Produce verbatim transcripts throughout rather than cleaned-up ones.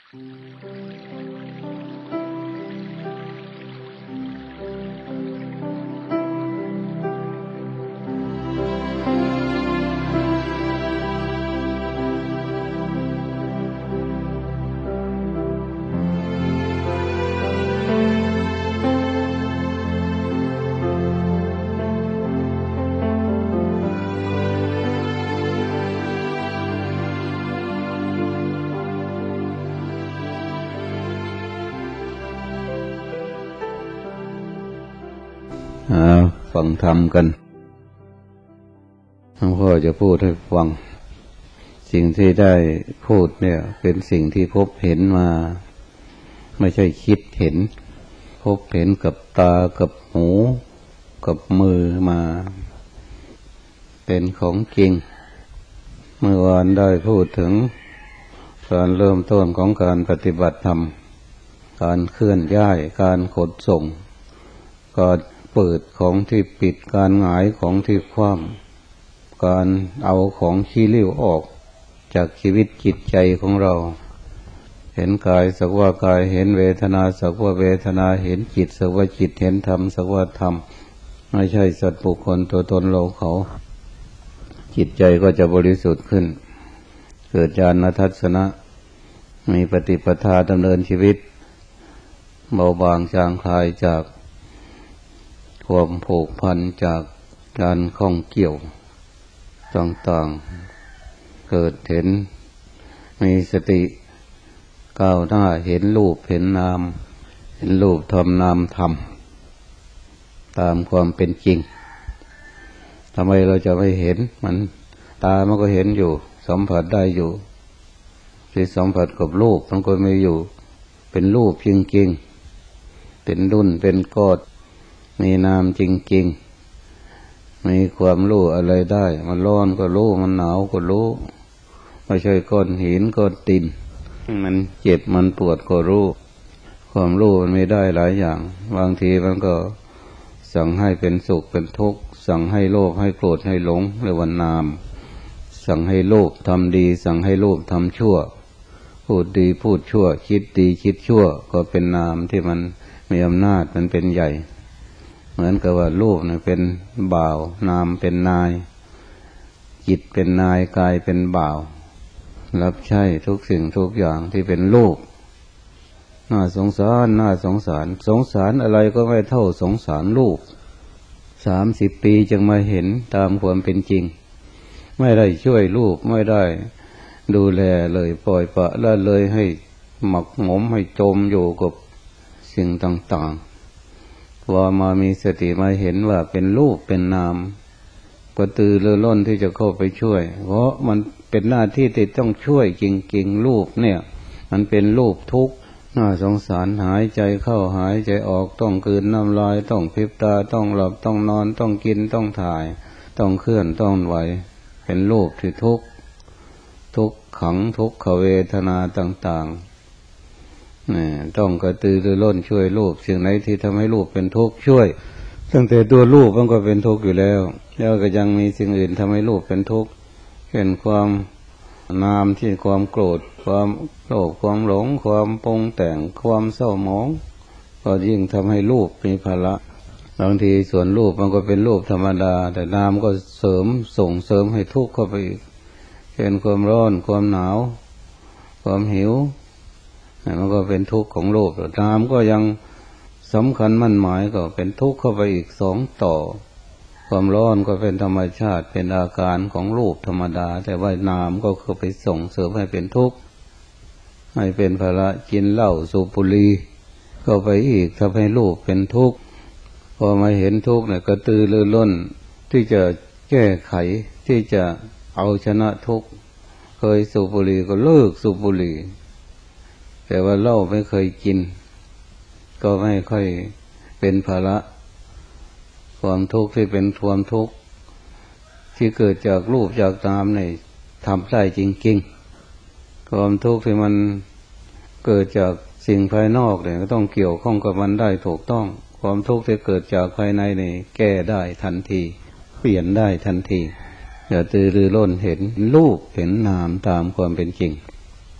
ฟังธรรมกันหลวงพ่อจะพูดให้ฟังสิ่งที่ได้พูดเนี่ยเป็นสิ่งที่พบเห็นมาไม่ใช่คิดเห็นพบเห็นกับตากับหูกับมือมาเป็นของจริงเมื่อวานได้พูดถึงการเริ่มต้นของการปฏิบัติธรรมการเคลื่อนย้ายการขนส่งการเปิดของที่ปิดการหงายของที่คว่ำการเอาของขี้ริ้วออกจากชีวิตจิตใจของเราเห็นกายสักว่ากายเห็นเวทนาสักว่าเวทนาเห็นจิตสักว่าจิตเห็นธรรมสักว่าธรรมไม่ใช่สัตว์บุคคลตัวตนเราเขาจิตใจก็จะบริสุทธิ์ขึ้นเกิดญาณทัศนะมีปฏิปทาดำเนินชีวิตเบาบางจางคลายจากความผูกพันจากการข้องเกี่ยวต่างๆเกิดเห็นมีสติก้าวหน้าเห็นรูปเห็นนามเห็นรูปทำนามทำตามความเป็นจริงทำไมเราจะไม่เห็นมันตามันก็เห็นอยู่สัมผัสได้อยู่ที่สัมผัสกับรูปมันก็มีอยู่เป็นรูปจริงๆเป็นดุนเป็นก้อนมีนามจริงๆมีความรู้อะไรได้มันร้อนก็รู้มันหนาวก็รู้ไม่ใช่ก้อนหินก้อนดินมันเจ็บมันปวดก็รู้ความรู้มันไม่ได้หลายอย่างบางทีมันก็สั่งให้เป็นสุขเป็นทุกข์สั่งให้โลภให้โกรธให้หลงเรียกว่านามสั่งให้โลภทำดีสั่งให้โลภทำชั่วพูดดีพูดชั่วคิดดีคิดชั่วก็เป็นนามที่มันมีอำนาจมันเป็นใหญ่เหมือนกับว่ารูปเนี่ยเป็นบ่าวนามเป็นนายจิตเป็นนายกายเป็นบ่าวรับใช้ทุกสิ่งทุกอย่างที่เป็นรูปน่าสงสารน่าสงสารสงสารอะไรก็ไม่เท่าสงสารรูปสามสิบปีจึงมาเห็นตามความเป็นจริงไม่ได้ช่วยรูปไม่ได้ดูแลเลยปล่อยปละละเลยให้หมักหมมให้จมอยู่กับสิ่งต่างๆพอมามีสติมาเห็นว่าเป็นรูปเป็นนามก็ตื่นเรือร้นที่จะเข้าไปช่วยเพราะมันเป็นหน้าที่ที่ต้องช่วยจริงๆรูปเนี่ยมันเป็นรูปทุกข์น่าสงสารหายใจเข้าหายใจออกต้องกลืนน้ำลายต้องพริบตาต้องหลับต้องนอนต้องกินต้องถ่ายต้องเคลื่อนต้องไหวเป็นรูปที่ทุกข์ทุกขังทุกขเวทนาต่างๆนี่ต้องกระตือรือร้นช่วยรูปสิ่งไหนที่ทำให้รูปเป็นทุกข์ช่วยตั้งแต่ตัวรูปมันก็เป็นทุกข์อยู่แล้วแล้วก็ยังมีสิ่งอื่นทำให้รูปเป็นทุกข์เช่นความนามที่ความโกรธความโลภความหลงความปรุงแต่งความเศร้าหมองก็ยิ่งทำให้รูปมีภาระบางทีส่วนรูปมันก็เป็นรูปธรรมดาแต่นามก็เสริมส่งเสริมให้ทุกข์เข้าไปอีกเช่นความร้อนความหนาวความหิวมันก็เป็นทุกข์ของรูปนามก็ยังสำคัญมั่นหมายก็เป็นทุกข์เข้าไปอีกสองต่อความร้อนก็เป็นธรรมชาติเป็นอาการของรูปธรรมดาแต่ว่านามก็คือไปส่งเสริมให้เป็นทุกข์ให้เป็นภาระกินเหล้าสูบบุหรี่ก็ไปอีกทำให้รูปเป็นทุกข์พอมาเห็นทุกข์เนี่ยกระตือรือร้นที่จะแก้ไขที่จะเอาชนะทุกข์เคยสูบบุหรี่ก็เลิกสูบบุหรี่แต่ว่าเหล้าไม่เคยกินก็ไม่ค่อยเป็นภาระความทุกข์ที่เป็นความทุกข์ที่เกิดจากรูปจากนามเนี่ยทำได้จริงๆความทุกข์ที่มันเกิดจากสิ่งภายนอกเนี่ยก็ต้องเกี่ยวข้องกับมันได้ถูกต้องความทุกข์ที่เกิดจากภายในเนี่ยแก้ได้ทันทีเปลี่ยนได้ทันทีอย่าตื่นรือร้นเห็นรูปเห็นนามตามความเป็นจริง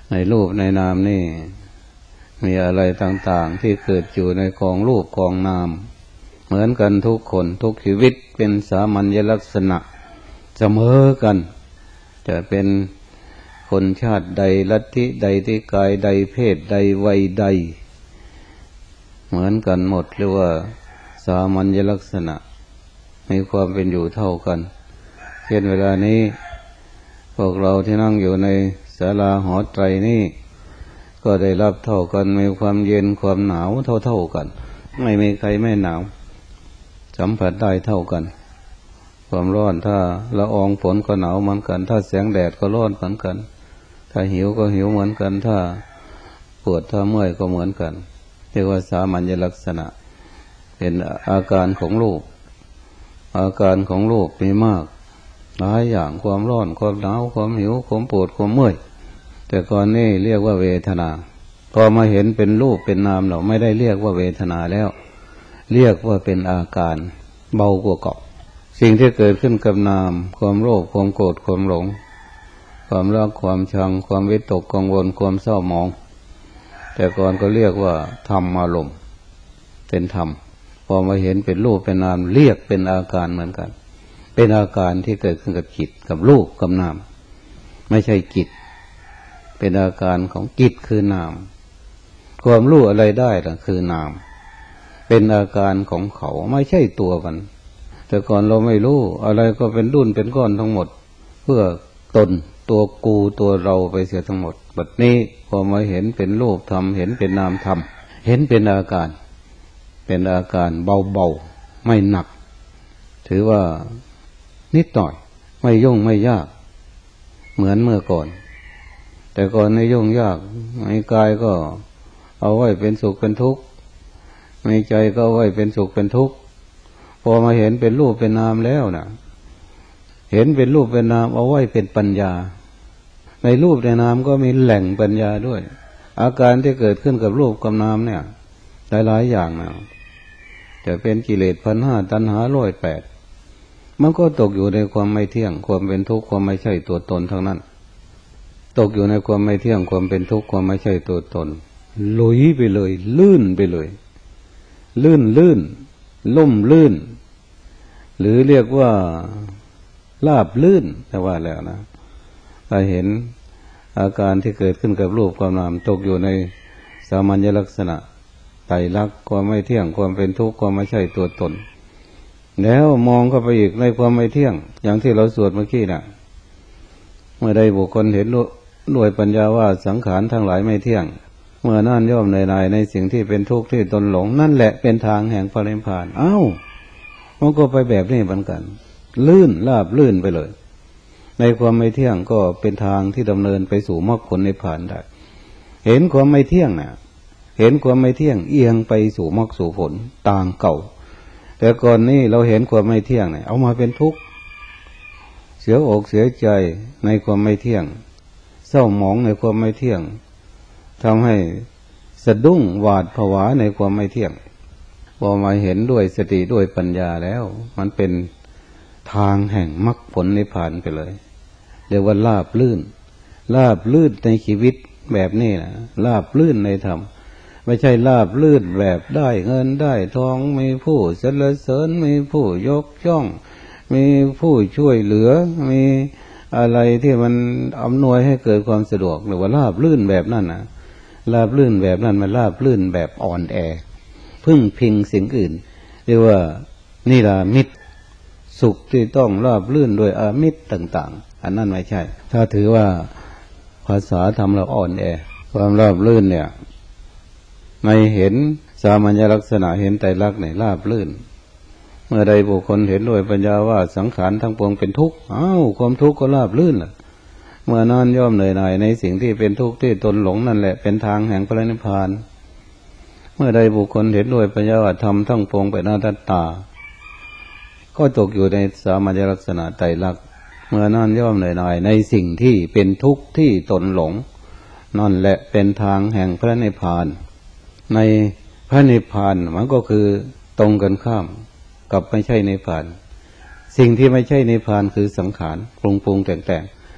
ในรูปในนามนี่มีอะไรต่างๆที่เกิดอยู่ในกองรูปกองนามเหมือนกันทุกคนทุกชีวิตเป็นสามัญลักษณะเสมอกันจะเป็นคนชาติใดลัทธิใดที่กายใดเพศใดวัยใดเหมือนกันหมดเรียกว่าสามัญลักษณะมีความเป็นอยู่เท่ากันเช่นเวลานี้พวกเราที่นั่งอยู่ในศาลาหอไตรนี่ก็ได้รับเท่ากันมีความเย็นความหนาวเท่าๆกันไม่มีใครไม่หนาวสัมผัสได้เท่ากันความร้อนถ้าละอองฝนก็หนาวเหมือนกันถ้าแสงแดดก็ร้อนเหมือนกันถ้าหิวก็หิวเหมือนกันถ้าปวดถ้าเมื่อยก็เหมือนกันเรียกว่าสามัญลักษณะเป็นอาการของโลกอาการของโลกมีมากหลายอย่างความร้อนความหนาวความหิวความปวดความเมื่อยแต่ก่อนนี่เรียกว่าเวทนาพอมาเห็นเป็นรูปเป็นนามเราไม่ได้เรียกว่าเวทนาแล้วเรียกว่าเป็นอาการเบากว่าเก่าสิ่งที่เกิดขึ้นกับนามความโลภความโกรธความหลงความรักความชังความวิตกกังวลความเศร้าหมองแต่ก่อนก็เรียกว่าธรรมอารมณ์เป็นธรรมพอมาเห็นเป็นรูปเป็นนามเรียกเป็นอาการเหมือนกันเป็นอาการที่เกิดขึ้นกับจิตกับรูปกับนามไม่ใช่จิตเป็นอาการของจิตคือนามความรู้อะไรได้ล่ะคือนามเป็นอาการของเขาไม่ใช่ตัวมันแต่ก่อนเราไม่รู้อะไรก็เป็นดุ้นเป็นก้อนทั้งหมดเพื่อตนตัวกูตัวเราไปเสียทั้งหมดบัดนี้พอมาเห็นเป็นรูปธรรมเห็นเป็นนามธรรมเห็นเป็นอาการเป็นอาการเบาๆไม่หนักถือว่านิดหน่อยไม่ยุ่งไม่ยากเหมือนเมื่อก่อนแต่ก่อนในยุ่งยากในกายก็เอาไว้เป็นสุขเป็นทุกข์ในใจก็เอาไว้เป็นสุขเป็นทุกข์พอมาเห็นเป็นรูปเป็นนามแล้วนะเห็นเป็นรูปเป็นนามเอาไว้เป็นปัญญาในรูปในนามก็มีแหล่งปัญญาด้วยอาการที่เกิดขึ้นกับรูปกับนามเนี่ยหลายๆอย่างนะจะเป็นกิเลสพันห้าตัณหาร้อยแปดมันก็ตกอยู่ในความไม่เที่ยงความเป็นทุกข์ความไม่ใช่ตัวตนทั้งนั้นตกอยู่ในความไม่เที่ยงความเป็นทุกข์ความไม่ใช่ตัวตนลุยไปเลยลื่นไปเลยลื่นลื่นล่มลื่นหรือเรียกว่าลาบลื่นแต่ว่าแล้วนะถ้าเห็นอาการที่เกิดขึ้นกับรูปความนามตกอยู่ในสามัญลักษณะไตรลักษณ์ความไม่เที่ยงความเป็นทุกข์ความไม่ใช่ตัวตนแล้วมองเข้าไปอีกในความไม่เที่ยงอย่างที่เราสวดเมื่อกี้น่ะเมื่อใดบุคคลเห็นด้วยปัญญาว่าสังขารทั้งหลายไม่เที่ยงเมื่อนั่นย่อมในในในสิ่งที่เป็นทุกข์ที่ตนหลงนั่นแหละเป็นทางแห่งพระนิพพานเอ้ามันก็ไปแบบนี้เหมือนกันลื่นลาบลื่นไปเลยในความไม่เที่ยงก็เป็นทางที่ดำเนินไปสู่มรรคผลนิพพานได้เห็นความไม่เที่ยงน่ะเห็นความไม่เที่ยงเอียงไปสู่มรรคสู่ผลต่างเก่าแต่ก่อนนี้เราเห็นความไม่เที่ยงเนี่ยเอามาเป็นทุกข์เสียอกเสียใจในความไม่เที่ยงเศร้าหมองในความไม่เที่ยงทำให้สะดุ้งหวาดผวาในความไม่เที่ยงพอมาเห็นด้วยสติด้วยปัญญาแล้วมันเป็นทางแห่งมรรคผลนิพพานไปเลยเรียกว่าลาบลื่นลาบลื่นในชีวิตแบบนี้นะลาบลื่นในธรรมไม่ใช่ลาบลื่นแบบได้เงินได้ทองมีผู้สรรเสริญมีผู้ยกย่องมีผู้ช่วยเหลือมีอะไรที่มันอำนวยให้เกิดความสะดวกหรือว่าลาบลื่นแบบนั้นนะลาบลื่นแบบนั้นมันลาบลื่นแบบอ่อนแอพึ่งพิงสิ่งอื่นเรียกว่านี่ล่ะมิตรสุขที่ต้องราบลื่นด้วยอามิตรต่างๆอันนั้นไม่ใช่ถ้าถือว่าภาษาทำเราอ่อนแอความราบลื่นเนี่ยไม่เห็นสามัญลักษณะเห็นไตรลักษณ์ในราบลื่นเมื่อใดบุคคลเห็นด้วยปัญญาว่าสังขารทั้งปวงเป็นทุกข์อ้าวความทุกข์ก็ราบลื่นล่ะเมื่อนั้นย่อมเหนื่อยหน่ายในสิ่งที่เป็นทุกข์ที่ตนหลงนั่นแหละเป็นทางแห่งพระนิพพานเมื่อใดบุคคลเห็นด้วยปัญญาว่าธรรมทั้งปวงเป็นอนัตตาก็ตกอยู่ในสามัญลักษณะไตรลักษณ์เมื่อนั้นย่อมเหนื่อยหน่ายในสิ่งที่เป็นทุกข์ที่ตนหลงนั่นแหละเป็นทางแห่งพระนิพพานในพระนิพพานมันก็คือตรงกันข้ามกับไม่ใช่นิพพานสิ่งที่ไม่ใช่นิพพานคือสังขารปรุงปรุงแต่งแต่ง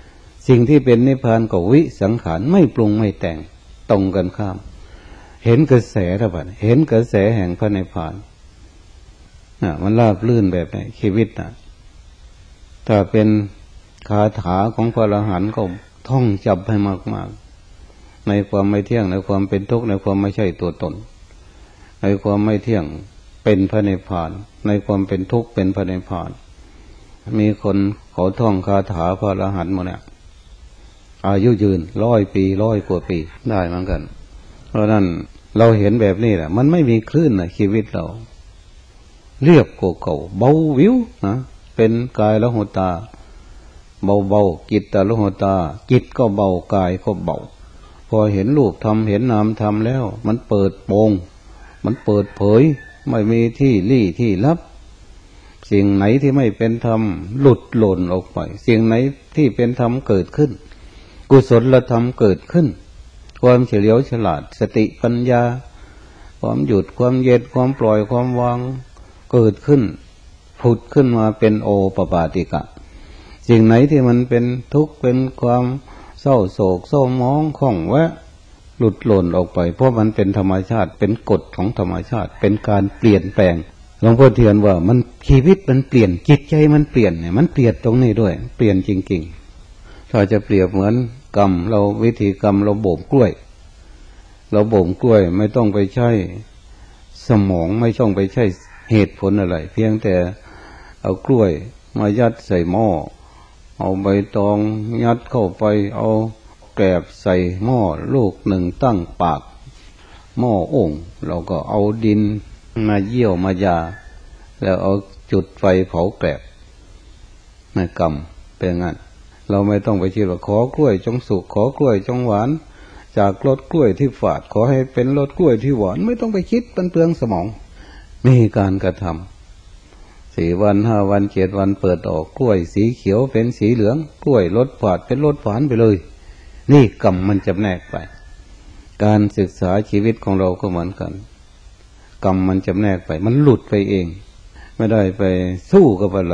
สิ่งที่เป็นนิพพานก็วิสังขารไม่ปรุงไม่แต่งตรงกันข้ามเห็นกระแสท่านั้นเห็นกระแสแห่งพระนิพพานน่ะมันราบลื่นแบบไหนชีวิตน่ะถ้าเป็นคาถาของพระอรหันต์ก็ท่องจำให้มากๆในความไม่เที่ยงในความเป็นทุกข์ในความไม่ใช่ตัวตนในความไม่เที่ยงเป็นพระนิพพานในความเป็นทุกข์เป็นพระนิพพานมีคนเขาท่องคาถาพระอรหันต์มาเนี่ยอายุยืนร้อยปีร้อยกว่าปีได้เหมือนกันเพราะนั้นเราเห็นแบบนี้แหละมันไม่มีคลื่นในชีวิตเราเรียบโกเก่าเบาวิวนะเป็นกายละหุตาเบาเบาจิตตะละหุตาจิตก็เบากายก็เบาพอเห็นรูปธรรมเห็นนามธรรมแล้วมันเปิดโปงมันเปิดเผยไม่มีที่ลี้ที่ลับสิ่งไหนที่ไม่เป็นธรรมหลุดหล่นออกไปสิ่งไหนที่เป็นธรรมเกิดขึ้นกุศลธรรมเกิดขึ้นความเฉลียวฉลาดสติปัญญาความหยุดความเย็นความปล่อยความวางเกิดขึ้นผุดขึ้นมาเป็นโอปปาติกะสิ่งไหนที่มันเป็นทุกข์เป็นความเศร้าโศกเศร้าหมองข้องแวะหลุดหล่นออกไปเพราะมันเป็นธรรมชาติเป็นกฎของธรรมชาติเป็นการเปลี่ยนแปลงหลวงพ่อเทียนว่ามันชีวิตมันเปลี่ยนจิตใจมันเปลี่ยนเนี่ยมันเปลี่ยนตรงนี้ด้วยเปลี่ยนจริงๆถ้าจะเปรียบเหมือนกรรมเราวิธีกรรมเราโบ่มกล้วยเราบ่มกล้วยไม่ต้องไปใช้สมองไม่ต้องไปใช้เหตุผลอะไรเพียงแต่เอากล้วยมายัดใส่หม้อเอาใบตองยัดเข้าไปเอาแกบใส่หม้อลูกหนึ่งตั้งปากหม้อโอ่งเราก็เอาดินมาเยี่ยวมายาแล้วเอาจุดไฟเผาแกบในกรรมเป็นงั้นเราไม่ต้องไปคิดว่าขอกล้วยจงสุกขอกล้วยจงหวานจากรสกล้วยที่ฝาดขอให้เป็นรสกล้วยที่หวานไม่ต้องไปคิดมันเปลืองสมองมีการกระทำสี่วันห้าวันเจ็ดวันเปิดออกกล้วยสีเขียวเป็นสีเหลืองกล้วยรสฝาดเป็นรสหวานไปเลยนี่กรรมมันจำแนกไปการศึกษาชีวิตของเราก็เหมือนกันกรรมมันจำแนกไปมันหลุดไปเองไม่ได้ไปสู้กับอะไร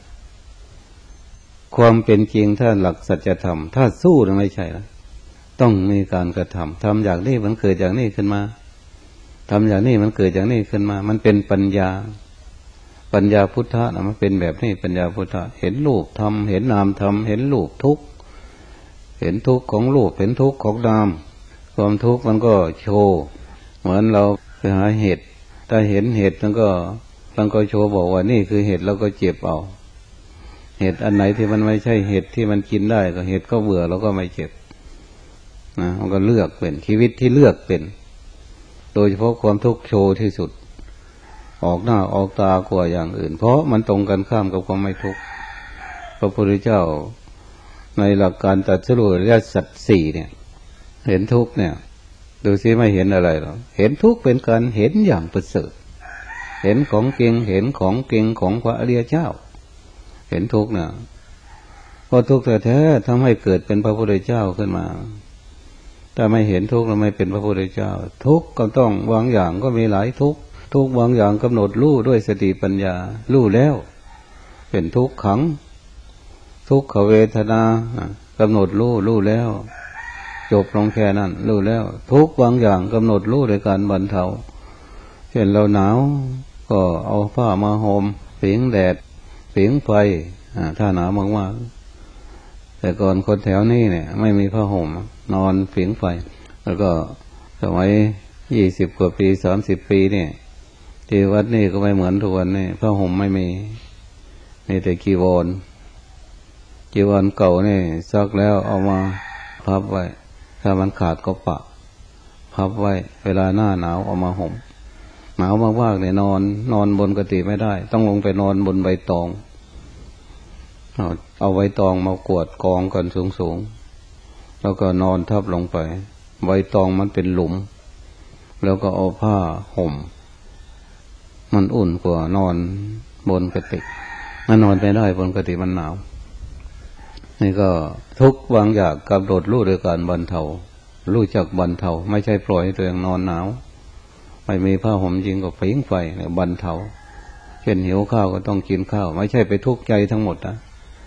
ความเป็นจริงถ้าหลักสัจธรรมถ้าสู้นั้นไม่ใช่แล้วต้องมีการกระทำทำอย่างนี้มันเกิดอย่างนี้ขึ้นมาทำอย่างนี้มันเกิดอย่างนี้ขึ้นมามันเป็นปัญญาปัญญาพุทธะนะมันเป็นแบบนี้ปัญญาพุทธะเห็นรูปธรรมเห็นนามธรรมเห็นรูปทุกข์เห็นทุกข์ของรูปเห็นทุกข์ของนามความทุกข์มันก็โชว์เหมือนเราไปหาเห็ดถ้าเห็นเห็ดมันก็มันก็โชว์บอกว่านี่คือเห็ดแล้วก็เจ็บเอาเห็ดอันไหนที่มันไม่ใช่เห็ดที่มันกินได้ก็เห็ดก็เบื่อแล้วก็ไม่เจ็บนะมันก็เลือกเป็นชีวิตที่เลือกเป็นโดยเฉพาะความทุกข์โชว์ที่สุดออกหน้าออกตากว่าอย่างอื่นเพราะมันตรงกันข้ามกับความไม่ทุกข์พระพุทธเจ้าในหลักการตรัสรู้อริยสัจสี่เนี่ยเห็นทุกข์เนี่ยดูซิไม่เห็นอะไรหรอกเห็นทุกข์เป็นการเห็นอย่างประเสริฐเห็นของเก่งเห็นของเก่งของพระอริยเจ้าเห็นทุกข์เนี่ยพอทุกข์แท้ๆทำให้เกิดเป็นพระพุทธเจ้าขึ้นมาถ้าไม่เห็นทุกข์เราไม่เป็นพระพุทธเจ้าทุกข์ก็ต้องบางอย่างก็มีหลายทุกข์ทุกข์บางอย่างกำหนดรู้ด้วยสติปัญญารู้แล้วเป็นทุกข์ขังทุกขเวทนากำหนดรู้รู้แล้วจบลงแค่นั้นรู้แล้วทุกข์บางอย่างกำหนดรู้ด้วยการบรรเทาเช่นเราหนาวก็เอาผ้ามาห่มผิงแดดผิงไฟถ้าหนาวมากๆแต่ก่อนคนแถวนี้เนี่ยไม่มีผ้าห่มนอนผิงไฟแล้วก็สมัยยี่สิบกว่าปีสามสิบปีเนี่ยที่วัดนี่ก็ไม่เหมือนทุกวันนี่ผ้าห่มไม่มีมีแต่กีวรกีวรเก่านี่ซักแล้วเอามาพับไว้ถ้ามันขาดก็ปะพับไว้เวลาหน้าหนาวเอามาห่มหนาวมากๆเนี่ยนอนนอนบนกติไม่ได้ต้องลงไปนอนบนใบตองเอาเอาใบตองมากวดกองกันสูงๆแล้วก็นอนทับลงไปใบตองมันเป็นหลุมแล้วก็เอาผ้าห่มมันอุ่นกว่านอนบนกติมันนอนไม่ได้บนกติมันหนาวนี่ก็ทุกบางอย่างกำหนดรู้โดยการบรรเทารู้จักบรรเทาไม่ใช่ปล่อยให้ตัวเองนอนหนาวไม่มีผ้าห่มจริงก็ผิงไฟเนี่ยบรรเทาเช่นหิวข้าวก็ต้องกินข้าวไม่ใช่ไปทุกข์ใจทั้งหมดนะ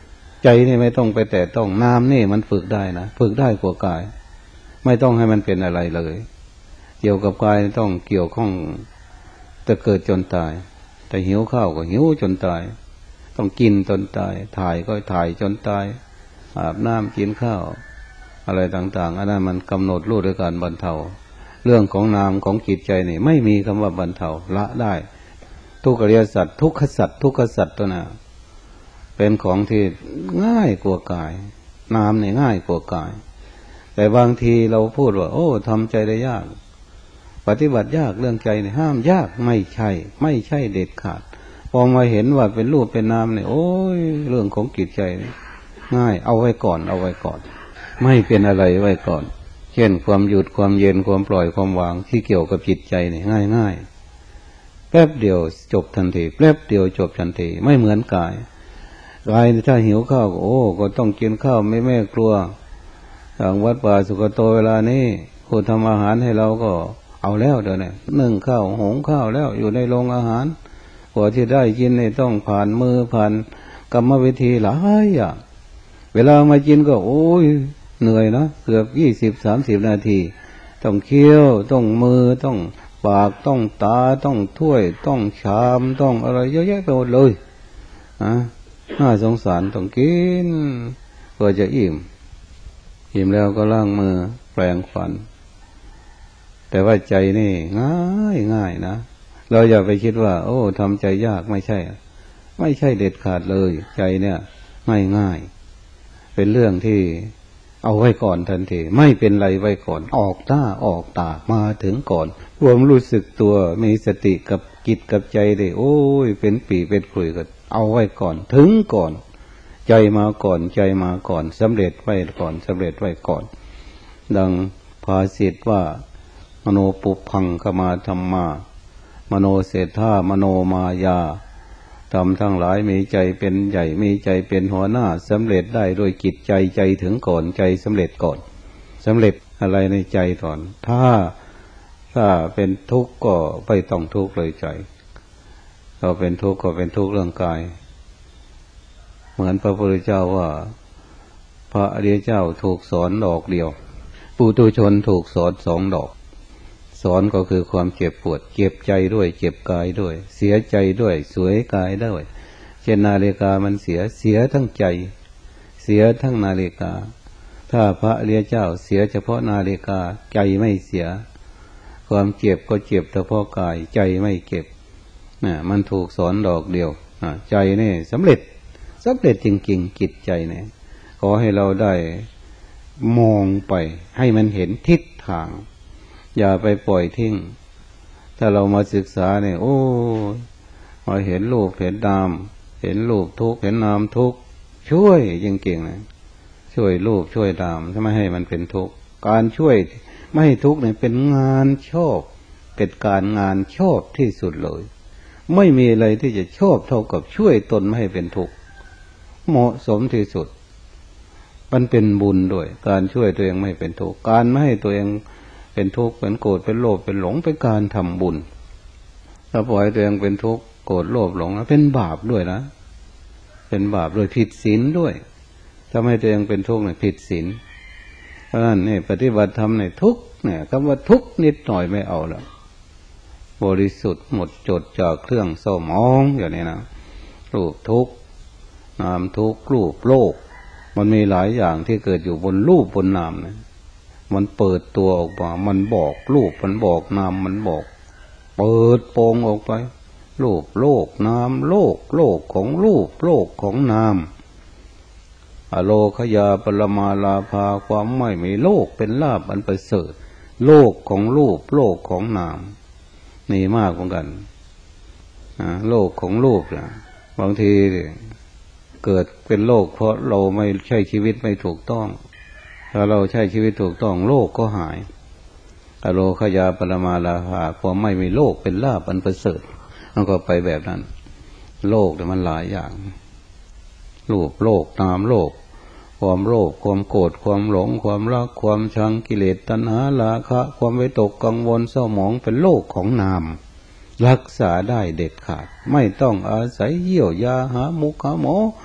ใจนี่ไม่ต้องไปแตะต้องนามนี่มันฝึกได้นะฝึกได้กว่ากายไม่ต้องให้มันเป็นอะไรเลยเกี่ยวกับกายต้องเกี่ยวข้องจะเกิดจนตายแต่หิวข้าวก็หิวจนตายต้องกินจนตายถ่ายก็ถ่ายจนตายอาบน้ำกินข้าวอะไรต่างๆอันนั้นมันกำหนดรู้ด้วยการบรรเทาเรื่องของนามของจิตใจนี่ไม่มีคำว่าบรรเทาละได้ทุกขอริยสัจทุกขสัจทุกขสัจตัวน่ะเป็นของที่ง่ายกว่ากายนามเนี่ยง่ายกว่ากายแต่บางทีเราพูดว่าโอ้ทำใจได้ยากปฏิบัติยากเรื่องใจเนี่ยห้ามยากไม่ใช่ไม่ใช่เด็ดขาดพอมาเห็นว่าเป็นรูปเป็นนามเนี่ยโอ้ยเรื่องของจิตใจนี่ง่ายเอาไว้ก่อนเอาไว้ก่อนไม่เป็นอะไรไว้ก่อนเช่นความหยุดความเย็นความปล่อยความวางที่เกี่ยวกับจิตใจเนี่ยง่ายง่ายแป๊บเดียวจบทันทีแป๊บเดียวจบทันทีไม่เหมือนกายกายถ้าหิวข้าวโอ้ก็ต้องกินข้าวไม่แม่กลัวทางวัดป่าสุกโตเวลานี้ผู้ทำอาหารให้เราก็เอาแล้วเดี๋ยวนี้นึ่งข้าวหุงข้าวแล้วอยู่ในโรงอาหารกว่าที่ได้กินเนี่ยต้องผ่านมือผ่านกรรมวิธีหลายอย่างเวลามากินก็โอ้ยเหนื่อยนะเกือบยี่สิบสามสิบนาทีต้องเคี้ยวต้องมือต้องปากต้องตาต้องถ้วยต้องชามต้องอะไรเยอะแยะไปหมดเลยอ่ะน่าสงสารต้องกินเพื่อจะอิ่มอิ่มแล้วก็ล้างมือแปรงฟันแต่ว่าใจนี่ง่ายง่ายนะเราอย่าไปคิดว่าโอ้ทำใจยากไม่ใช่ไม่ใช่เด็ดขาดเลยใจเนี่ยง่ายง่ายเป็นเรื่องที่เอาไว้ก่อนทันทีไม่เป็นไรไว้ก่อนออกหน้าออกตามาถึงก่อนความรู้สึกตัวมีสติกับจิตกับใจได้โอ้ยเป็นปีเป็นขลุ่ยก็เอาไว้ก่อนถึงก่อนใจมาก่อนใจมาก่อนสำเร็จไว้ก่อนสำเร็จไว้ก่อนดังภาษิตว่ามโนปุพังขมาธรรมามโนเศรษฐามโนมายาทำทั้งหลายมีใจเป็นใหญ่มีใจเป็นหัวหน้าสำเร็จได้ด้วยจิตใจใจถึงก่อนใจสำเร็จก่อนสำเร็จอะไรในใจก่อนถ้าถ้าเป็นทุกข์ก็ไม่ต้องทุกข์เลยใจถ้าเป็นทุกข์ก็เป็นทุกข์เรื่องกายเหมือนพระพุทธเจ้าว่าพระอริยเจ้าถูกสอนดอกเดียวปุถุชนถูกสอนสองดอกสอนก็คือความเจ็บปวดเจ็บใจด้วยเจ็บกายด้วยเสียใจด้วยสวยกายด้วยเช่นนาฬิกามันเสียเสียทั้งใจเสียทั้งนาฬิกาถ้าพระอริยเจ้าเสียเฉพาะนาฬิกาใจไม่เสียความเจ็บก็เจ็บเฉพาะกายใจไม่เจ็บนะมันถูกสอนดอกเดียวใจนี่สำเร็จสำเร็จจริงๆจิตใจเนี่ยขอให้เราได้มองไปให้มันเห็นทิศทางอย่าไปปล่อยทิ้งถ้าเรามาศึกษาเนี่ยโอ้มาเห็นรูปเห็นนามเห็นรูปทุกข์เห็นนามทุกข์ช่วยจริงๆนะช่วยรูปช่วยนามถ้าไม่ให้มันเป็นทุกข์การช่วยไม่ให้ทุกข์เนี่ยเป็นงานชอบเป็นการงานชอบที่สุดเลยไม่มีอะไรที่จะชอบเท่ากับช่วยตนไม่ให้เป็นทุกข์เหมาะสมที่สุดมันเป็นบุญด้วยการช่วยตัวเองไม่เป็นทุกข์การไม่ให้ตัวเองเป็นทุกข์เป็นโกรธเป็นโลภเป็นหลงเป็นการทำบุญถ้าปล่อยตัวเองเป็นทุกข์โกรธโลภหลงแล้วเป็นบาปด้วยนะเป็นบาปด้วยผิดศีลด้วยถ้าไม่ตัวเองเป็นทุกข์เนี่ยผิดศีลเพราะฉะนั้นนี่ปฏิบัติธรรมเนี่ยทุกข์เนี่ยคำว่าทุกข์นิดหน่อยไม่เอาแล้วบริสุทธิ์หมดจดจากเครื่องเศร้าหมองอย่างนี้นะรูปทุกข์นามทุกข์รูปโลกมันมีหลายอย่างที่เกิดอยู่บนรูปบนนามเนี่ยมันเปิดตัวออกมามันบอกรูปมันบอกนามมันบอกเปิดโปงออกไปรูปโลกนามโลกโลกของรูปโลกของนามอโลคยาปรมาลาภาความไม่มีโลกเป็นลาภอันประเสริฐโลกของรูปโลกของนามนี่มากเหมือนกันนะโลกของรูปนะบางทีเกิดเป็นโลกเพราะเราไม่ใช้ชีวิตไม่ถูกต้องถ้าเราใช้ชีวิตถูกต้องโลกก็หายอโลคยาปรมาลาภาความไม่มีโลกเป็นลาภอันประเสริฐมันก็ไปแบบนั้นโลกแต่มันหลายอย่างรูปโลกนามโลกความโลภความโกรธความหลงความรักความชังกิเลสตัณหาราคะความวิตกกังวลเศร้าหมองเป็นโลกของนามรักษาได้เด็ดขาดไม่ต้องอาศัยเยี่ยวยาหามุกหาหมอ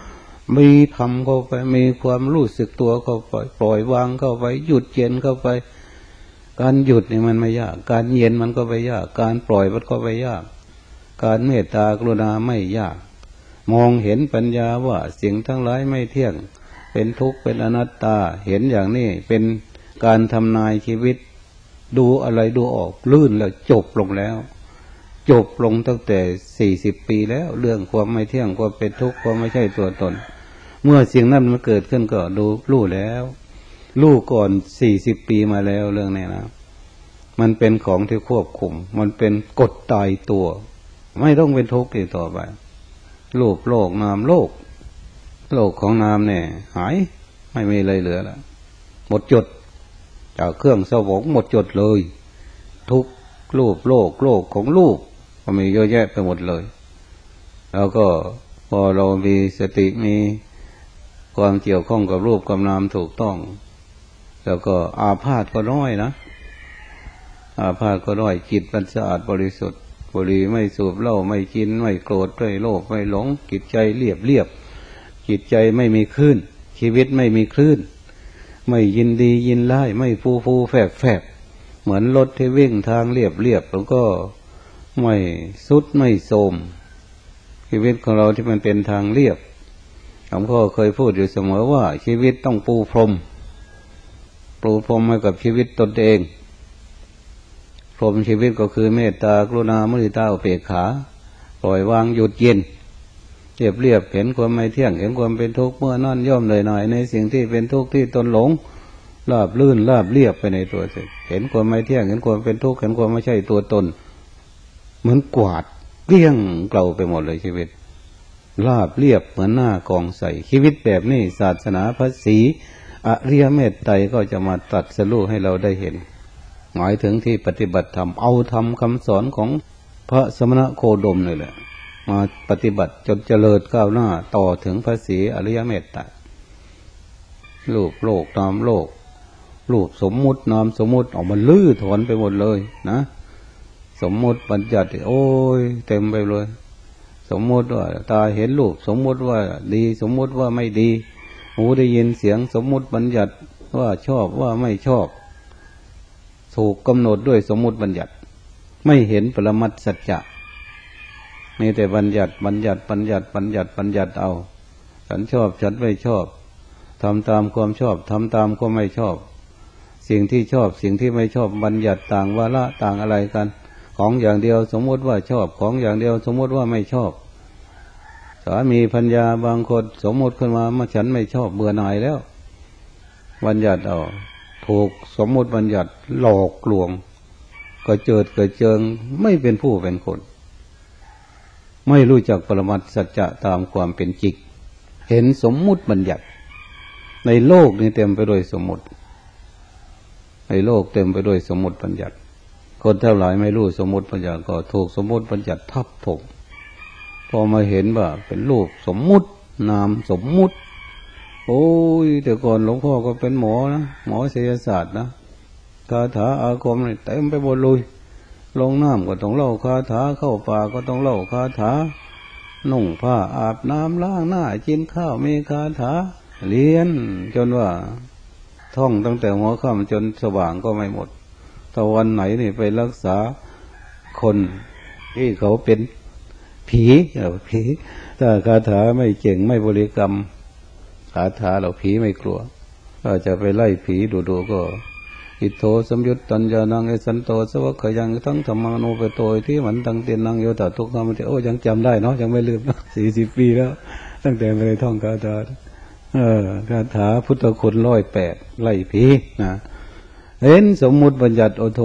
มีธรรมเข้าไปมีความรู้สึกตัวเข้าไปปล่อยวางเข้าไปหยุดเย็นเข้าไปการหยุดนี่มันไม่ยากการเย็นมันก็ไม่ยากการปล่อยมันก็ไม่ยากการเมตตากรุณาไม่ยากมองเห็นปัญญาว่าสิ่งทั้งหลายไม่เที่ยงเป็นทุกข์เป็นอนัตตาเห็นอย่างนี้เป็นการทำนายชีวิตดูอะไรดูออกลื่นแล้วจบลงแล้วจบลงตั้งแต่สี่สิบปีแล้วเรื่องความไม่เที่ยงความเป็นทุกข์ความไม่ใช่ตัวตนเมื่อสิ่งนั้นมันเกิดขึ้นก็ดูรู้แล้วรู้ก่อนสี่สิบปีมาแล้วเรื่องนี้นะมันเป็นของที่ควบคุมมันเป็นกฎตายตัวไม่ต้องเป็นทุกข์อีกต่อไปรูปโลกนามโลกโลกของนามเนี่ยหายไม่มีอะไรเหลือแล้วหมดจดจากเครื่องเสวงหมดจดเลยทุกรูปโลกโลกของรูปก็มีเยอะแยะไปหมดเลยแล้วก็พอเรามีสติมีความเกี่ยวข้องกับรูปกับนามถูกต้องแล้วก็อาพาธก็น้อยนะอาพาธก็น้อยจิตมันสะอาดบริสุทธิ์บุหรี่ไม่สูบเหล้าไม่กินไม่โกรธไม่โลภไม่หลงจิตใจเรียบเรียบจิตใจไม่มีคลื่นชีวิตไม่มีคลื่นไม่ยินดียินร้ายไม่ฟูฟูแฝบแฝบเหมือนรถที่วิ่งทางเรียบเรียบแล้วก็ไม่สุดไม่โทรมชีวิตของเราที่มันเป็นทางเรียบหลวงพ่อเคยพูดอยู่เสมอว่าชีวิตต้องปูพรมปูพรมให้กับชีวิตตนเองพรมชีวิตก็คือเมตตากรุณามุทิตาอุเบกขาปล่อยวางหยุดเย็นเรียบเรียบเห็นความไม่เที่ยงเห็นความเป็นทุกข์เมื่อนั่นย่อมเลยหน่อยในสิ่งที่เป็นทุกข์ที่ตนหลงราบลื่นราบเรียบไปในตัวเสร็จเห็นความไม่เที่ยงเห็นความเป็นทุกข์เห็นความไม่ใช่ตัวตนเหมือนกวาดเกลี้ยงเกลาไปหมดเลยชีวิตราบเรียบเหมือนหน้ากองใสชีวิตแบบนี้ศาสนาพระศรีอริยเมตไตรก็จะมาตรัสรู้ให้เราได้เห็นหมายถึงที่ปฏิบัติธรรมเอาธรรมคำสอนของพระสมณโคดมนี่แหละมาปฏิบัติจนเจริญก้าวหน้าต่อถึงพระศรีอริยเมตไตรรูปโลกนามโลกรูปสมมุตินามสมมุติออกมาลื้อถอนไปหมดเลยนะสมมุติบัญญัติโอ้ยเต็มไปเลยสมมุติว่าตาเห็นรูปสมมุติว่าดีสมมุติว่าไม่ดีหูได้ยินเสียงสมมุติบัญญัติว่าชอบว่าไม่ชอบถูกกำหนดด้วยสมมุติบัญญัติไม่เห็นปรมัตถสัจจะมีแต่บัญญัติบัญญัติบัญญัติบัญญัติบัญญัติเอาฉันชอบฉันไม่ชอบทำตามความชอบทำตามความไม่ชอบสิ่งที่ชอบสิ่งที่ไม่ชอบบัญญัติต่างวาระต่างอะไรกันของอย่างเดียวสมมติว่าชอบของอย่างเดียวสมมติว่าไม่ชอบสามีภรรยาบางคนสมมติขึ้นมาว่าฉันไม่ชอบเบื่อหน่ายแล้วบัญญัติเอาถูกสมมติบัญญัติหลอกลวงก็เจิดเกิดเจิงไม่เป็นผู้เป็นคนไม่รู้จักปรมัตถสัจจะตามความเป็นจริงเห็นสมมุติบัญญัติในโลกนี้เต็มไปด้วยสมมุติในโลกเต็มไปด้วยสมมุติบัญญัติคนเท่าไหร่ไม่รู้สมมุติบัญญัติก็ถูกสมมุติบัญญัติทับถมพอมาเห็นว่าเป็นรูปสมมุตินามสมมุติโอ้ยแต่ก่อนหลวงพ่อก็เป็นหมอนะหมอศิลปศาสตร์นะคาถาอาคมนี่เต็มไปหมดเลยลงน้ำก็ต้องเล่าคาถาเข้าป่าก็ต้องเล่าคาถานุ่งผ้าอาบน้ำล้างหน้ากินข้าวมีคาถาเรียนจนว่าท่องตั้งแต่หัวค่ำจนสว่างก็ไม่หมดถ้าวันไหนนี่ไปรักษาคนที่เขาเป็นผีเออผีถ้าคาถาไม่เก่งไม่บริกรรมคาถาเราผีไม่กลัวถ้าจะไปไล่ผีดูๆก็อิโทสมยุตตัญญานังเอสันโตสวะขยังทั้งธรรมังโนเปโตที่มันตั้งเตียนนังโยตทุกขามติโอ้ยังจำได้เนาะยังไม่ลืมสี่สิบปีแล้วตั้งแต่เลยท่องคาถาเออคาถาพุทธคุณร้อยแปดไล่ผีนะเห็นสมมุติบัญญัติโอ้โถ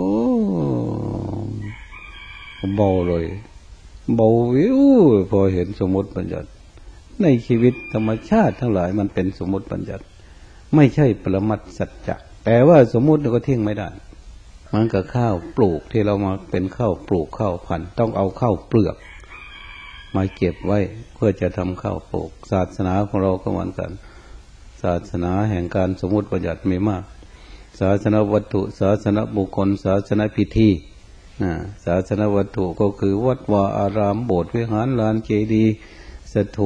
เบาเลยเบาวิวพอเห็นสมมุติบัญญัติในชีวิตธรรมชาติทั้งหลายมันเป็นสมมุติบัญญัติไม่ใช่ปรมัตถสัจจะแต่ว่าสมมุติเราก็ทิ้งไม่ได้มันกับข้าวปลูกที่เรามาเป็นข้าวปลูกข้าวพันธุ์ต้องเอาข้าวเปลือกมาเก็บไว้เพื่อจะทำข้าวปลูกศาสนาของเราก็เหมือนกันศาสนาแห่งการสมมุติบัญญัติมีมากศาสนาวัตถุศาสนาบุคคลศาสนาพิธีนะศาสนาวัตถุก็คือวัดวาอารามโบสถ์วิหารลานเจดีย์สถูป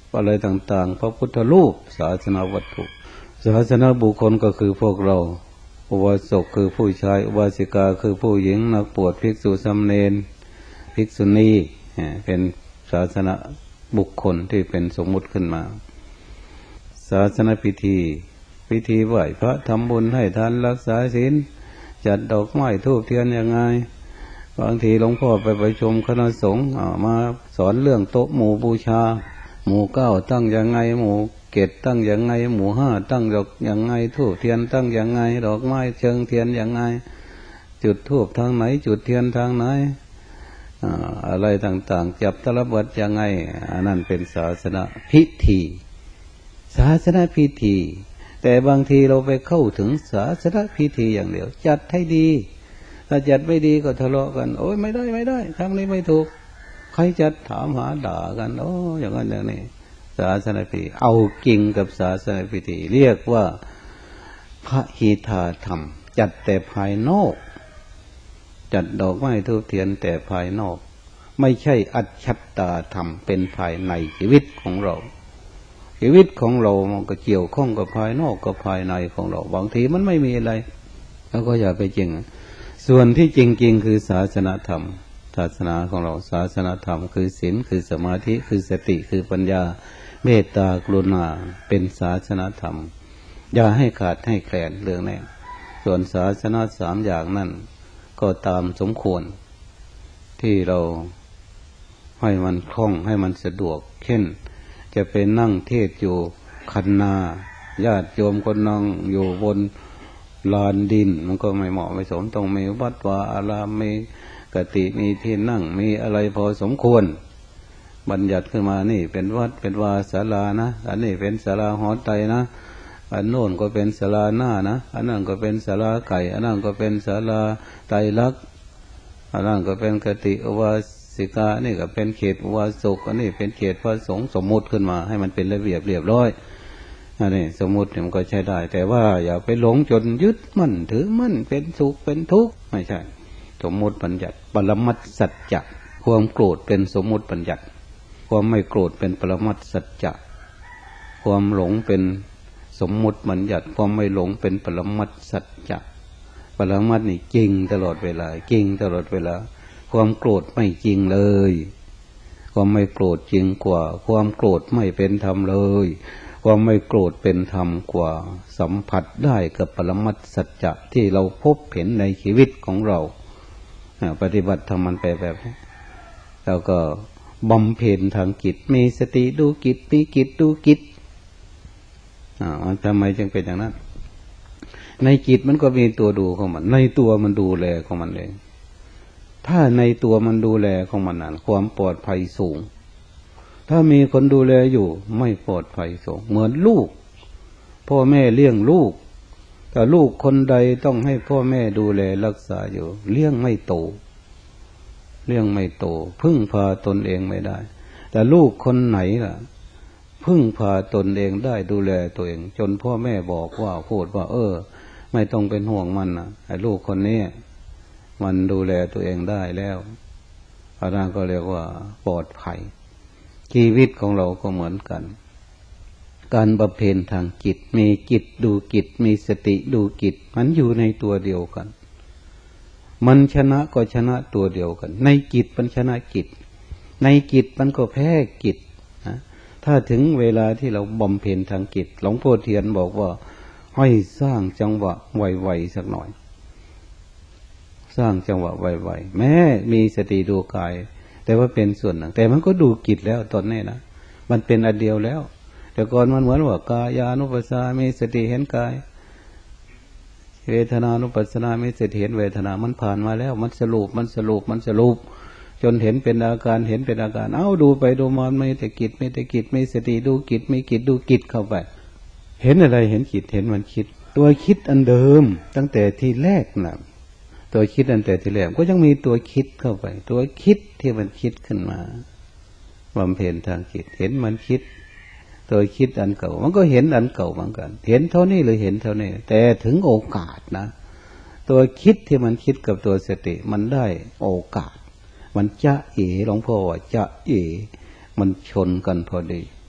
อะไรต่างๆพระพุทธรูปศาสนาวัตถุศาสนาบุคคลก็คือพวกเราอุบาสกคือผู้ชายอุบาสิกาคือผู้หญิงนักบวชภิกษุสามเณรภิกษุณีเป็นศาสนาบุคคลที่เป็นสมมุติขึ้นมาศาสนาพิธีพิธีไหว้พระทำบุญให้ทานรักษาศีลจัดดอกไม้ธูปเทียนยังไงบางทีหลวงพ่อไปประชุมคณะสงฆ์มาสอนเรื่องโต๊ะหมู่บูชาหมู่เก้าตั้งยังไงหมู่เกตตั้งยังไงหมู่ห้าตั้งดอกยังไงธูปเทียนตั้งยังไงดอกไม้เชิงเทียนยังไงจุดธูปทางไหนจุดเทียนทางไหนอะไรต่างๆจับตลับวัดยังไงอันนั้นเป็นศาสนาพิธีศาสนาพิธีแต่บางทีเราไปเข้าถึงศาสนาพิธีอย่างเดียวจัดให้ดีถ้าจัดไม่ดีก็ทะเลาะกันโอ้ยไม่ได้ไม่ได้ทางนี้ไม่ถูกใครจัดถามหาด่ากันโอ้อย่างนั้นอย่างนี้ศาสนาพิธีเอากิ่งกับศาสนาพิธีเรียกว่าพระหิทาธรรมจัดแต่ภายนอกจัดดอกไม้ธูปเทียนแต่ภายนอกไม่ใช่อัจฉริตาธรรมเป็นภายในชีวิตของเราชีวิตของเรามันก็เกี่ยวข้องกับภายนอกกับภายในของเราบางทีมันไม่มีอะไรแล้วก็อย่าไปจริงส่วนที่จริงๆคือศาสนาธรรมศาสนาของเราศาสนาธรรมคือศีลคือสมาธิคือสติคือปัญญาเมตตากรุณาเป็นศาสนาธรรมอย่าให้ขาดให้แคลนเรื่องนี้ส่วนศาสนาสามอย่างนั้นก็ตามสมควรที่เราให้มันคล่องให้มันสะดวกเช่นจะไปนั่งเทศอยู่คันนาญาติโยมก็นั่งอยู่บนลานดินมันก็ไม่เหมาะไม่สมต้องมีวัดวาอารามมีกติมีที่นั่งมีอะไรพอสมควรบัญญัติขึ้นมานี่เป็นวัดเป็นวาศาลานะอันนี้เป็นศาลาหอไตรนะอันโน้นก็เป็นศาลาหน้านะอันนั้นก็เป็นศาลาไก่อันนั้นก็เป็นศาลาไตรลักษณ์อันนั้นก็เป็นกติอุบาสิกานี่ก็เป็นเขตอุบาสกอันนี้เป็นเขตพระสงฆ์สมมุติขึ้นมาให้มันเป็นระเบียบเรียบร้อยอันนี้สมมุติมันก็ใช้ได้แต่ว่าอย่าไปหลงจนยึดมั่นถือมั่นเป็นสุขเป็นทุกข์ไม่ใช่สมมุติบัญญัติปรมัตถสัจจะความโกรธเป็นสมมุติบัญญัติความไม่โกรธเป็นปรมัตถสัจจะความหลงเป็นสมมุติบัญญัติความไม่หลงเป็นปรมัตถสัจจะปรมัตถ์นี่จริงตลอดเวลาจริงตลอดเวลาความโกรธไม่จริงเลยความไม่โกรธจริงกว่าความโกรธไม่เป็นธรรมเลยความไม่โกรธเป็นธรรมกว่าสัมผัสได้กับปรมัตถสัจจะที่เราพบเห็นในชีวิตของเราปฏิบัติธรรมมันไปแบบนี้แล้วก็บำเพ็ญทางจิตมีสติดูจิตมีจิตดูจิตอ่าทำไมจึงเป็นอย่างนั้นในจิตมันก็มีตัวดูของมันในตัวมันดูแลของมันเองถ้าในตัวมันดูแลของมันนั้นความปลอดภัยสูงถ้ามีคนดูแลอยู่ไม่ปลอดภัยสูงเหมือนลูกพ่อแม่เลี้ยงลูกแต่ลูกคนใดต้องให้พ่อแม่ดูแลรักษาอยู่เลี้ยงไม่โตเลี้ยงไม่โตพึ่งพาตนเองไม่ได้แต่ลูกคนไหนล่ะพึ่งพาตนเองได้ดูแลตัวเองจนพ่อแม่บอกว่าพูดว่าเออไม่ต้องเป็นห่วงมันนะไอ้ลูกคนนี้มันดูแลตัวเองได้แล้วพระนางก็เรียกว่าปลอดภัยชีวิตของเราก็เหมือนกันการบำเพ็ญทางจิตมีจิตดูจิตมีสติดูจิตมันอยู่ในตัวเดียวกันมันชนะก็ชนะตัวเดียวกันในจิตมันชนะจิตในจิตมันก็แพ้จิตนะถ้าถึงเวลาที่เราบำเพ็ญทางจิตหลวงพ่อเทียนบอกว่าให้สร้างจังหวะไวๆสักหน่อยสร้างจังหวะไวๆแม้มีสติดูกายแต่ว่าเป็นส่วนหนึ่งแต่มันก็ดูจิตแล้วตอนนี้นะมันเป็นอันเดียวแล้วแต่ก่อนมันเหมือนว่ากายานุปัสสนามีสติเห็นกายเวทนานุปัสสนามีสติเห็นเวทนามันผ่านมาแล้วมันสรุปมันสรุปมันสรุปจนเห็นเป็นอาการเห็นเป็นอาการเอ้าดูไปดูมาไม่แต่จิตไม่แต่จิตไม่สติดูจิตไม่จิตดูจิตเข้าไปเห็นอะไรเห็นจิตเห็นมันคิดตัวคิดอันเดิมตั้งแต่ที่แรกน่ะตัวคิดอันแต่ที่แรกก็ยังมีตัวคิดเข้าไปตัวคิดที่มันคิดขึ้นมาบำเพ็ญทางจิตเห็นมันคิดตัวคิดอันเก่ามันก็เห็นอันเก่าเหมือนกันเห็นเท่านี้หรือเห็นเท่านี้แต่ถึงโอกาสนะตัวคิดที่มันคิดกับตัวสติมันได้โอกาสมันจะเอ๋หลวงพ่อว่าจะเอ๋มันชนกันพอดี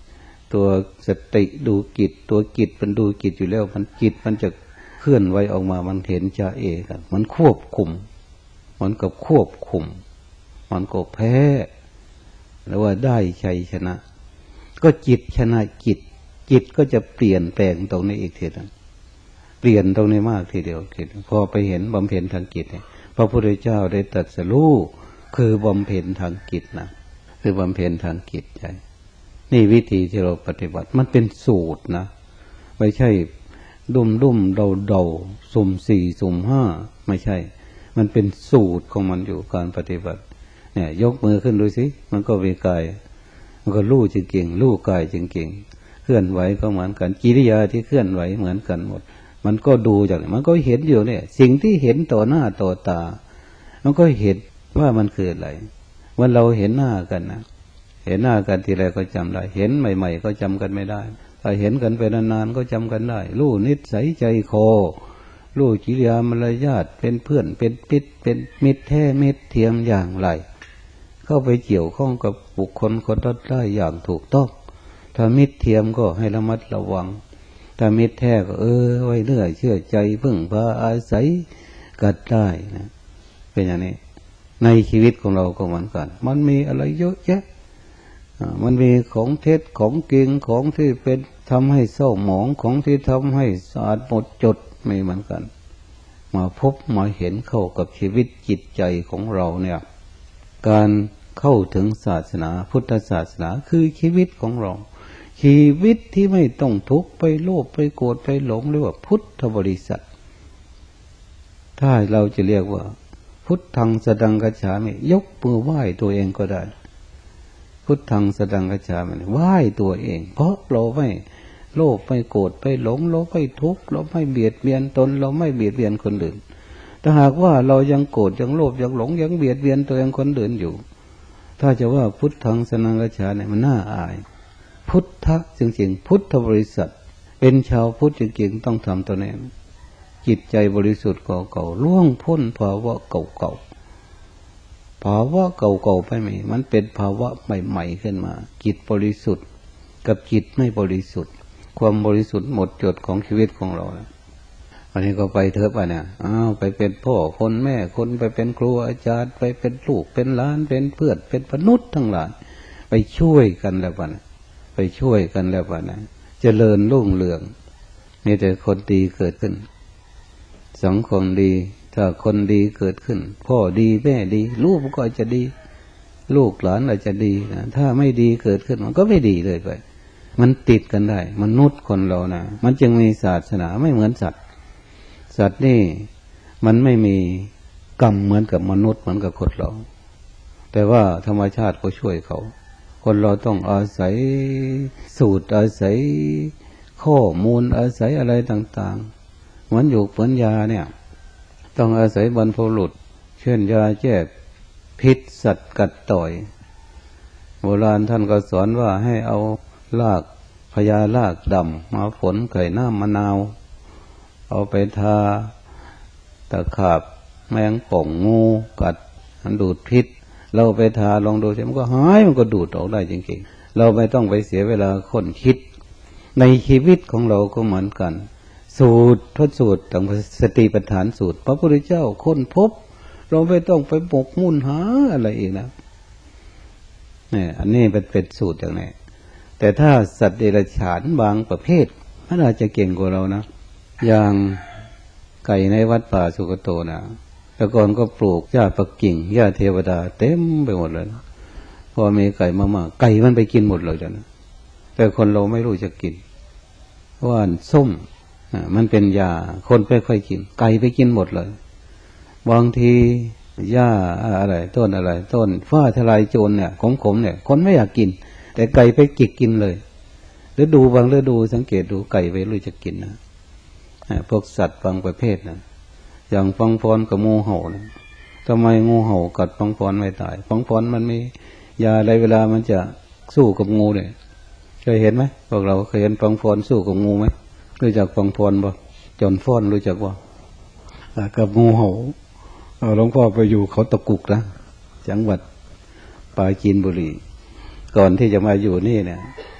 ตัวสติดูจิตตัวจิตมันดูจิตอยู่แล้วมันจิตมันจะเคลื่อนไหวออกมามันเห็นจะเอกันมันควบคุมมันกับควบคุมมันก็แพ้แล้วว่าได้ชัยชนะก็จิตชนะจิตจิตก็จะเปลี่ยนแปลงตรงนี้อีกทีนึงเปลี่ยนตรงนี้มากทีเดียวคิดพอไปเห็นบำเพ็ญทางจิตเนี่ยพระพุทธเจ้าได้ตรัสรู้คือบำเพ็ญทางจิตนะคือบำเพ็ญทางจิตใจนี่วิธีที่เราปฏิบัติมันเป็นสูตรนะไม่ใช่ดุมดุมเดาเดาสุ่มสี่สุ่มห้าไม่ใช่มันเป็นสูตรของมันอยู่การปฏิบัติเนี่ยยกมือขึ้นดูสิมันก็มีกายมันก็รู้จริงเก่งรู้กายจริงเก่งเคลื่อนไหวก็เหมือนกันกิริยาที่เคลื่อนไหวเหมือนกันหมดมันก็ดูจากมันก็เห็นอยู่เนี่ยสิ่งที่เห็นต่อหน้าต่อตามันก็เห็นว่ามันคืออะไรวันเราเห็นหน้ากันนะเห็นหน้ากันทีไรก็จำได้เห็นใหม่ๆก็จำกันไม่ได้ถ้าเห็นกันไปนานๆก็จำกันได้รู้นิสัยใจคอรู้กิริยามารยาทเป็นเพื่อนเป็นปิดเป็นมิตรแท้มิตรเทียมอย่างไรเข้าไปเกี่ยวข้องกับบุคคลคนนั้นได้อย่างถูกต้องถ้ามิตรเทียมก็ให้ระมัดระวังถ้ามิตรแท้ก็เออไว้เนื้อเชื่อใจพึ่งพาอาศัยกันได้นะเป็นอย่างนี้ในชีวิตของเราก็เหมือนกันมันมีอะไรเยอะแยะมันมีของเท็จของจริงของที่เป็นทำให้เศร้าหมองของที่ทำให้สะอาดหมดจดไม่เหมือนกันมาพบมาเห็นเข้ากับชีวิตจิตใจของเราเนี่ยการเข้าถึงศาสนาพุทธศาสนาคือชีวิตของเราชีวิตที่ไม่ต้องทุกข์ไปโลภไปโกรธไปหลงเรียกว่าพุทธบริษัทถ้าเราจะเรียกว่าพุทธังสดังกัจฉามิยกมือไหว้ตัวเองก็ได้พุทธังสดังกัจฉามิไหว้ตัวเองเพราะเราไม่โลภไม่โกรธไปหลงเราไม่ทุกข์เราไม่เบียดเบียนตนเราไม่เบียดเบียนคนอื่นถ้าหากว่าเรายังโกรธยังโลภยังหลงยังเบียดเบียนตัวเองคนอื่นอยู่ถ้าจะว่าพุทธังสดังกัจฉาเนี่ยมันน่าอายพุทธะจริงๆพุทธบริษัทเป็นชาวพุทธจริงๆต้องทำตัวนี้จิตใจบริสุทธิ์เก่าๆล่วงพ้นภาวะเก่าๆภาวะเก่าๆไปไหมมันเป็นภาวะใหม่ๆขึ้นมาจิตบริสุทธิ์กับจิตไม่บริสุทธิ์ความบริสุทธิ์หมดจดของชีวิตของเราอันนี้ก็ไปเถอะป่ะเนี่ยอ้าวไปเป็นพ่อคนแม่คนไปเป็นครูอาจารย์ไปเป็นลูกเป็นหลานเป็นเพื่อนเป็นมนุษย์ทั้งหลายไปช่วยกันแล้วป่ะเนี่ยไปช่วยกันแล้วป่ะเนี่ยเจริญรุ่งเรืองมีแต่คนดีเกิดขึ้นสังคมดีถ้าคนดีเกิดขึ้นพ่อดีแม่ดีลูกก็จะดีลูกหลานอาจจะดีนะถ้าไม่ดีเกิดขึ้นมันก็ไม่ดีเลยไปมันติดกันได้มนุษย์คนเรานะมันจึงมีศาสนาไม่เหมือนสัตว์สัตว์นี่มันไม่มีกรรมเหมือนกับมนุษย์เหมือนกับคนเราแต่ว่าธรรมชาติก็ช่วยเขาคนเราต้องอาศัยสูตรอาศัยข้อมูลอาศัยอะไรต่างๆเหมือนอยู่เหมือนยาเนี่ยต้องอาศัยบรรพบุรุษเช่นยาแก้พิษสัตว์กัดต่อยโบราณท่านก็สอนว่าให้เอารากพญารากดำมาฝนไข่น้ำมะนาวเอาไปทาตะขาบแมงป่องงูกัดมันดูดพิษเราไปทาลองดูสิมันก็หายมันก็ดูดออกได้จริงๆเราไม่ต้องไปเสียเวลาค้นคิดในชีวิตของเราก็เหมือนกันสูตรทดสูตรต่างสติปัฏฐานสูตรพระพุทธเจ้าค้นพบเราไม่ต้องไปบกมุ่นหาอะไรอีกนะเนี่ยอันนี้เป็นเป็นสูตรอย่างนี้แต่ถ้าสัตว์เดรัจฉานบางประเภทมันอาจจะเก่งกว่าเรานะอย่างไก่ในวัดป่าสุกโตนะแต่ก่อนก็ปลูกหญ้าปักกิ่งหญ้าเทวดาเต็มไปหมดเลยนะพอมีไก่มากๆไก่มันไปกินหมดเลยจ้ะนะแต่คนเราไม่รู้จะกินว่านส้มมันเป็นยาคนไม่ค่อยกินไก่ไปกินหมดเลยบางทีหญ้าอะไรต้นอะไรต้นฟ้าทลายโจรเนี่ยขมๆเนี่ยคนไม่อยากกินแต่ไก่ไปจิกกินเลยฤดูบางฤดูสังเกตดูไก่ไปรู้จะกินนะพวกสัตว์บางประเภทนะอย่างฟังพรกับงูเห่านะทำไมงูเห่ากัดฟังพรไม่ตายฟังพรมันมียาอะไรเวลามันจะสู้กับงูเนี่ยเคยเห็นไหมพวกเราเคยเห็นฟังพรสู้กับงูไหมรู้จักฟังพรบ่จนฟ้อนรู้จักบ่กับงูเห่าหลวงพ่อไปอยู่เขาตะกุกนะจังหวัดปราจีนบุรีก่อนที่จะมาอยู่นี่เนี่ย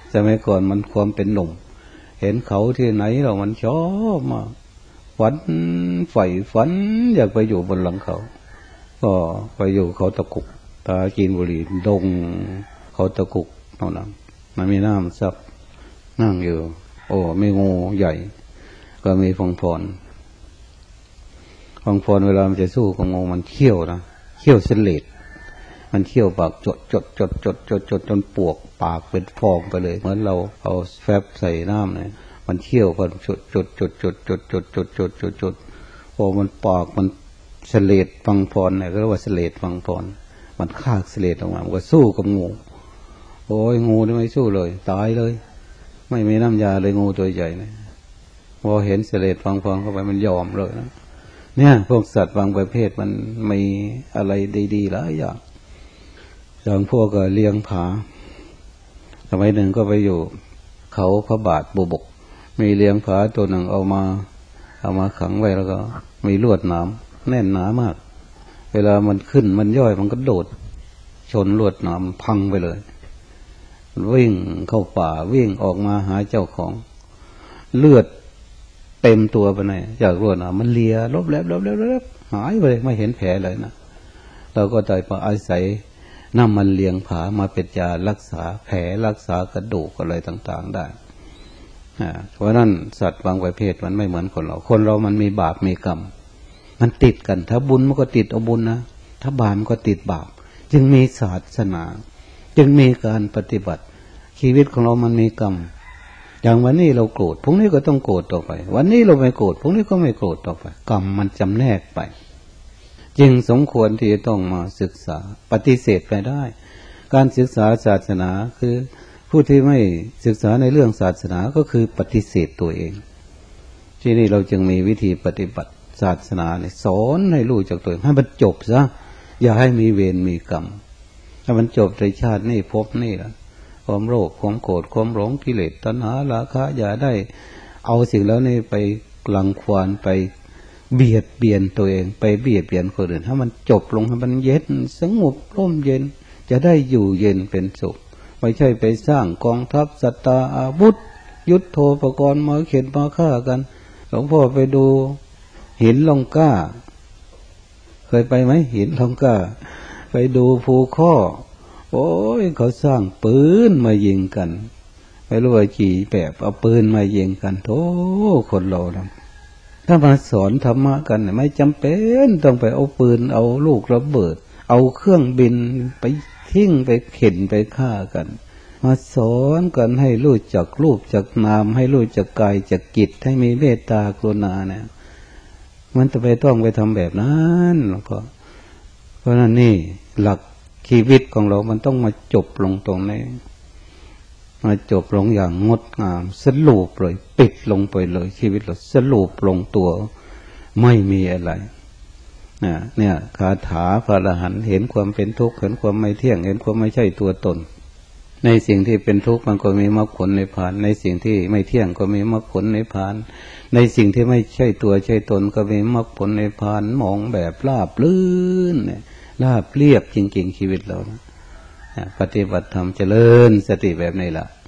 สมัยก่อนมันความเป็นหนุ่มเห็นเขาที่ไหนเรามันชอบมากฝันใฝ่ฝันอยากไปอยู่บนหลังเขาก็ไปอยู่เขาตะกุกตาจีนบุรีดงเขาตะกุกเท่านั้นมันมีน้ำซับนั่งอยู่โอ้มีงูใหญ่ก็มีฟองพรฟองพรเวลามันจะสู้กับงูมันเขี้ยวนะเขี้ยวเสลดมันเขี้ยวปากจดจดจดจดจดจดจนปวกปากเป็นฟองไปเลยเหมือนเราเอาแฟบใส่น้ำเนี่ยมันเขี้ยวก็จดจดจดจดจดจดจดจดจดจดพอมันปากมันเสลดฟังพรเนี่ยก็เรียกว่าเสลดฟังพรมันคากเสลดออกมามันก็สู้กับงูโอ้ยงูนี่ไม่สู้เลยตายเลยไม่มีน้ำยาเลยงูตัวใหญ่เนี่ยพอเห็นเสลดฟังพรเข้าไปมันยอมเลยนะเนี่ยพวกสัตว์บางประเภทมันมีอะไรดีๆหลายอย่างอย่างพวกก็เลี้ยงผาสมัยหนึ่งก็ไปอยู่เขาพระบาทบุบกมีเลี้ยงผาตัวหนึ่งเอามาเอามาขังไว้แล้วก็มีลวดหนามแน่นหนามากเวลามันขึ้นมันย่อยมันก็โดดชนลวดหนามพังไปเลยวิ่งเข้าป่าวิ่งออกมาหาเจ้าของเลือดเต็มตัวไปไหนจากลวดหนามมันเลียลบแลบลบแลบลบหายไปเลยไม่เห็นแผลเลยนะเราก็ได้มาอาศัยน้ำมันเลี้ยงผามาเป็นยารักษาแผลรักษากระดูกอะไรต่างๆได้เพราะนั้นสัตว์บางประเภทมันไม่เหมือนคนเราคนเรามันมีบาปมีกรรมมันติดกันถ้าบุญมันก็ติดเอาบุญนะถ้าบาปมันก็ติดบาปจึงมีศาสนาจึงมีการปฏิบัติชีวิตของเรามันมีกรรมอย่างวันนี้เราโกรธพรุ่งนี้ก็ต้องโกรธต่อไปวันนี้เราไม่โกรธพรุ่งนี้ก็ไม่โกรธต่อไปกรรมมันจำแนกไปจึงสมควรที่จะต้องมาศึกษาปฏิเสธไปได้การศึกษาศาสนาคือผู้ที่ไม่ศึกษาในเรื่องศาสนาก็คือปฏิเสธตัวเองที่นี่เราจึงมีวิธีปฏิบัติศาสนาเนี่ยสอนให้รู้จักตัวเองให้มันจบซะอย่าให้มีเวรมีกรรมถ้ามันจบในชาตินี้พบนี่ล่ะความโลภความโกรธความหลงกิเลสตัณหาราคะอย่าได้เอาสิ่งแล้วนี่ไปรังควานไปเบียดเบียนตัวเองไปเบียดเบียนคนอื่นถ้ามันจบลงให้มันเย็นสงบร่มเย็นจะได้อยู่เย็นเป็นสุขไม่ใช่ไปสร้างกองทัพสัตตาอาวุธยุทโธปกรณ์มาเข็นมาฆ่ากันหลวงพ่อไปดูหินลองก้าเคยไปไหมหินลองก้าไปดูภูข้อโอ้ยเขาสร้างปืนมายิงกันไม่รู้ว่ากี่แบบเอาปืนมายิงกันโธ่คนเรานะถ้ามาสอนธรรมะกันไม่จำเป็นต้องไปเอาปืนเอาลูกระเบิดเอาเครื่องบินไปทิ้งไปเข็นไปฆ่ากันมาสอนกันให้รู้จักรูปจักนามให้รู้จักกายจักจิตให้มีเมตตากรุณาเนี่ยมันจะไปต้องไปทำแบบนั้นแล้วก็เพราะนั้นนี่หลักชีวิตของเรามันต้องมาจบลงตรงนี้มาจบลงอย่างงดงามสรุปเลยปิดลงไปเลยชีวิตเราสรุปลงตัวไม่มีอะไรเนี่ยคาถาพระอรหันต์เห็นความเป็นทุกข์เห็นความไม่เที่ยงเห็นความไม่ใช่ตัวตนในสิ่งที่เป็นทุกข์มันก็มีมรรคผลนิพพานในสิ่งที่ไม่เที่ยงก็มีมรรคผลนิพพานในสิ่งที่ไม่ใช่ตัวใช่ตนก็มีมรรคผลนิพพานมองแบบราบลื่นเนี่ยราบเรียบจริงๆชีวิตเรานะปฏิบัติธรรมเจริญสติแบบนี้ล่ะ